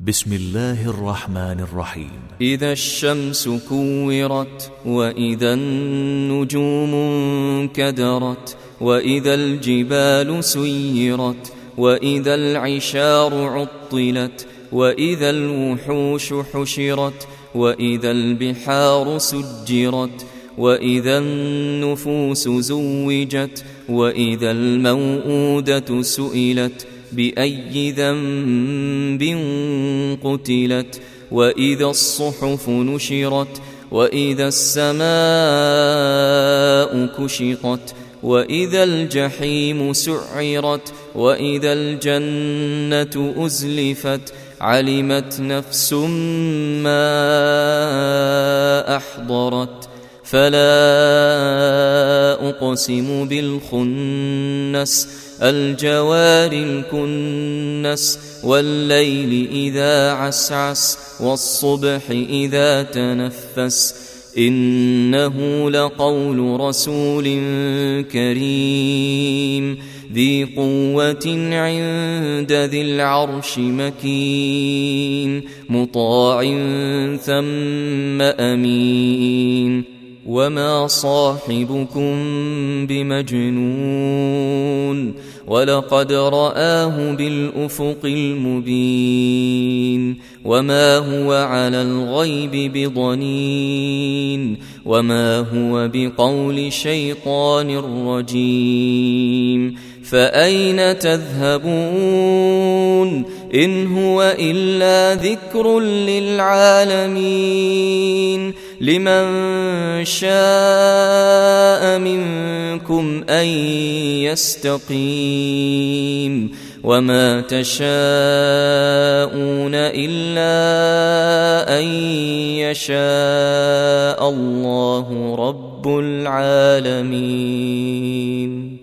بسم الله الرحمن الرحيم. إذا الشمس كورت، وإذا النجوم انكدرت، وإذا الجبال سيرت، وإذا العشار عطلت، وإذا الوحوش حشرت، وإذا البحار سجرت، وإذا النفوس زوجت، وإذا الموءودة سئلت بأي ذنب قتلت، وإذا الصحف نشرت، وإذا السماء كشطت، وإذا الجحيم سعرت، وإذا الجنة أزلفت، علمت نفس ما أحضرت. فلا أقسم بالخنس، الجوار الكنس، والليل إذا عسعس، والصبح إذا تنفس، إنه لقول رسول كريم ذي قوة عند ذي العرش مكين، مطاع ثم أمين. وما صاحبكم بمجنون، ولقد رآه بالأفق المبين. وما هو على الغيب بضنين، وما هو بقول شيطان رجيم. فأين تذهبون؟ إن هو إلا ذكر للعالمين. لمن شاء منكم أن يستقيم، وما تشاءون إلا أن يشاء الله رب العالمين.